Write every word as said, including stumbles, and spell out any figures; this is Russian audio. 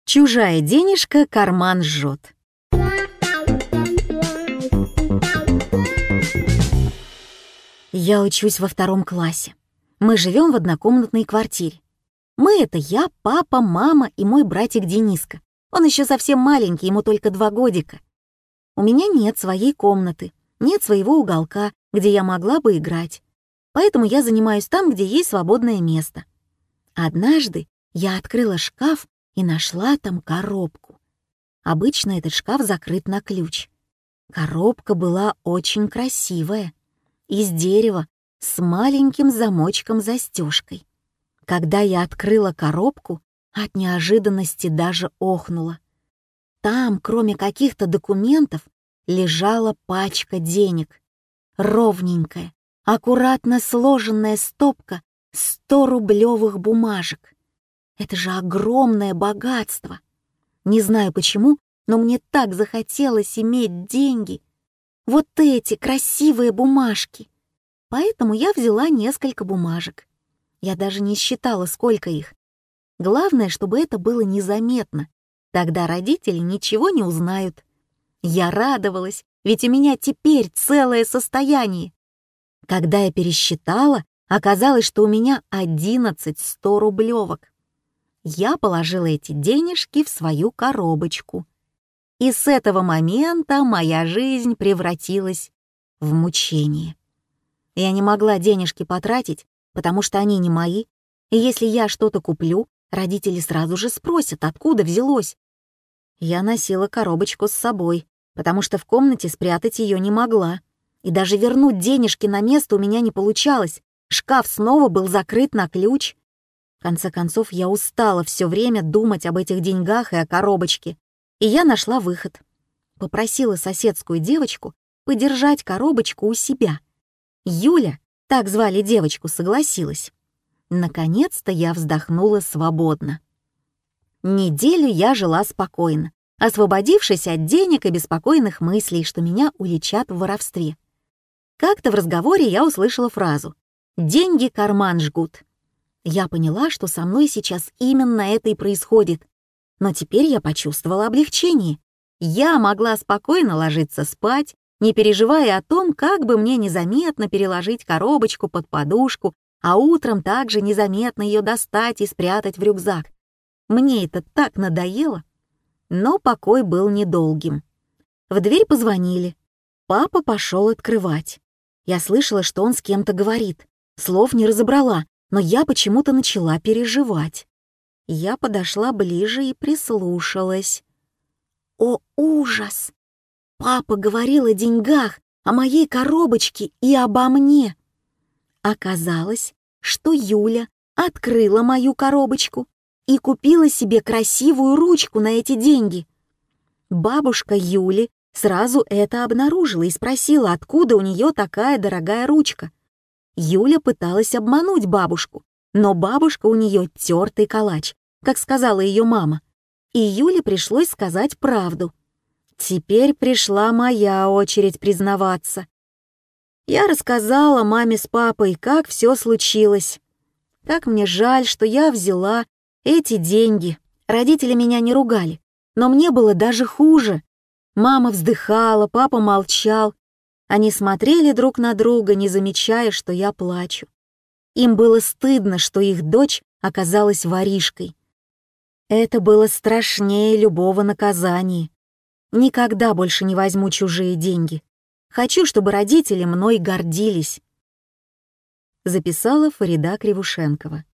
Чужая денежка карман жжет. Я учусь во втором классе. Мы живем в однокомнатной квартире. Мы — это я, папа, мама и мой братик Дениска. Он еще совсем маленький, ему только два годика. У меня нет своей комнаты, нет своего уголка, где я могла бы играть. Поэтому я занимаюсь там, где есть свободное место. Однажды я открыла шкаф и нашла там коробку. Обычно этот шкаф закрыт на ключ. Коробка была очень красивая, из дерева, с маленьким замочком-застежкой. Когда я открыла коробку, от неожиданности даже охнула. Там, кроме каких-то документов, лежала пачка денег. Ровненькая, аккуратно сложенная стопка сто-рублевых бумажек. Это же огромное богатство. Не знаю почему, но мне так захотелось иметь деньги. Вот эти красивые бумажки. Поэтому я взяла несколько бумажек. Я даже не считала, сколько их. Главное, чтобы это было незаметно. Тогда родители ничего не узнают. Я радовалась, ведь у меня теперь целое состояние. Когда я пересчитала, оказалось, что у меня одиннадцать сто-рублевок. Я положила эти денежки в свою коробочку. И с этого момента моя жизнь превратилась в мучение. Я не могла денежки потратить, потому что они не мои, и если я что-то куплю, родители сразу же спросят, откуда взялось. Я носила коробочку с собой, потому что в комнате спрятать ее не могла. И даже вернуть денежки на место у меня не получалось. Шкаф снова был закрыт на ключ. В конце концов, я устала все время думать об этих деньгах и о коробочке. И я нашла выход. Попросила соседскую девочку подержать коробочку у себя. Юля, так звали девочку, согласилась. Наконец-то я вздохнула свободно. Неделю я жила спокойно, освободившись от денег и беспокойных мыслей, что меня уличат в воровстве. Как-то в разговоре я услышала фразу «деньги карман жгут». Я поняла, что со мной сейчас именно это и происходит. Но теперь я почувствовала облегчение. Я могла спокойно ложиться спать, не переживая о том, как бы мне незаметно переложить коробочку под подушку, а утром также незаметно ее достать и спрятать в рюкзак. Мне это так надоело. Но покой был недолгим. В дверь позвонили. Папа пошел открывать. Я слышала, что он с кем-то говорит. Слов не разобрала, но я почему-то начала переживать. Я подошла ближе и прислушалась. О, ужас! Папа говорил о деньгах, о моей коробочке и обо мне. Оказалось, что Юля открыла мою коробочку и купила себе красивую ручку на эти деньги. Бабушка Юли сразу это обнаружила и спросила, откуда у нее такая дорогая ручка. Юля пыталась обмануть бабушку, но бабушка у нее тертый калач, как сказала ее мама, и Юле пришлось сказать правду. Теперь пришла моя очередь признаваться. Я рассказала маме с папой, как все случилось. Как мне жаль, что я взяла эти деньги. Родители меня не ругали, но мне было даже хуже. Мама вздыхала, папа молчал. Они смотрели друг на друга, не замечая, что я плачу. Им было стыдно, что их дочь оказалась воришкой. Это было страшнее любого наказания. Никогда больше не возьму чужие деньги. Хочу, чтобы родители мной гордились. Записала Фарида Кривушенкова.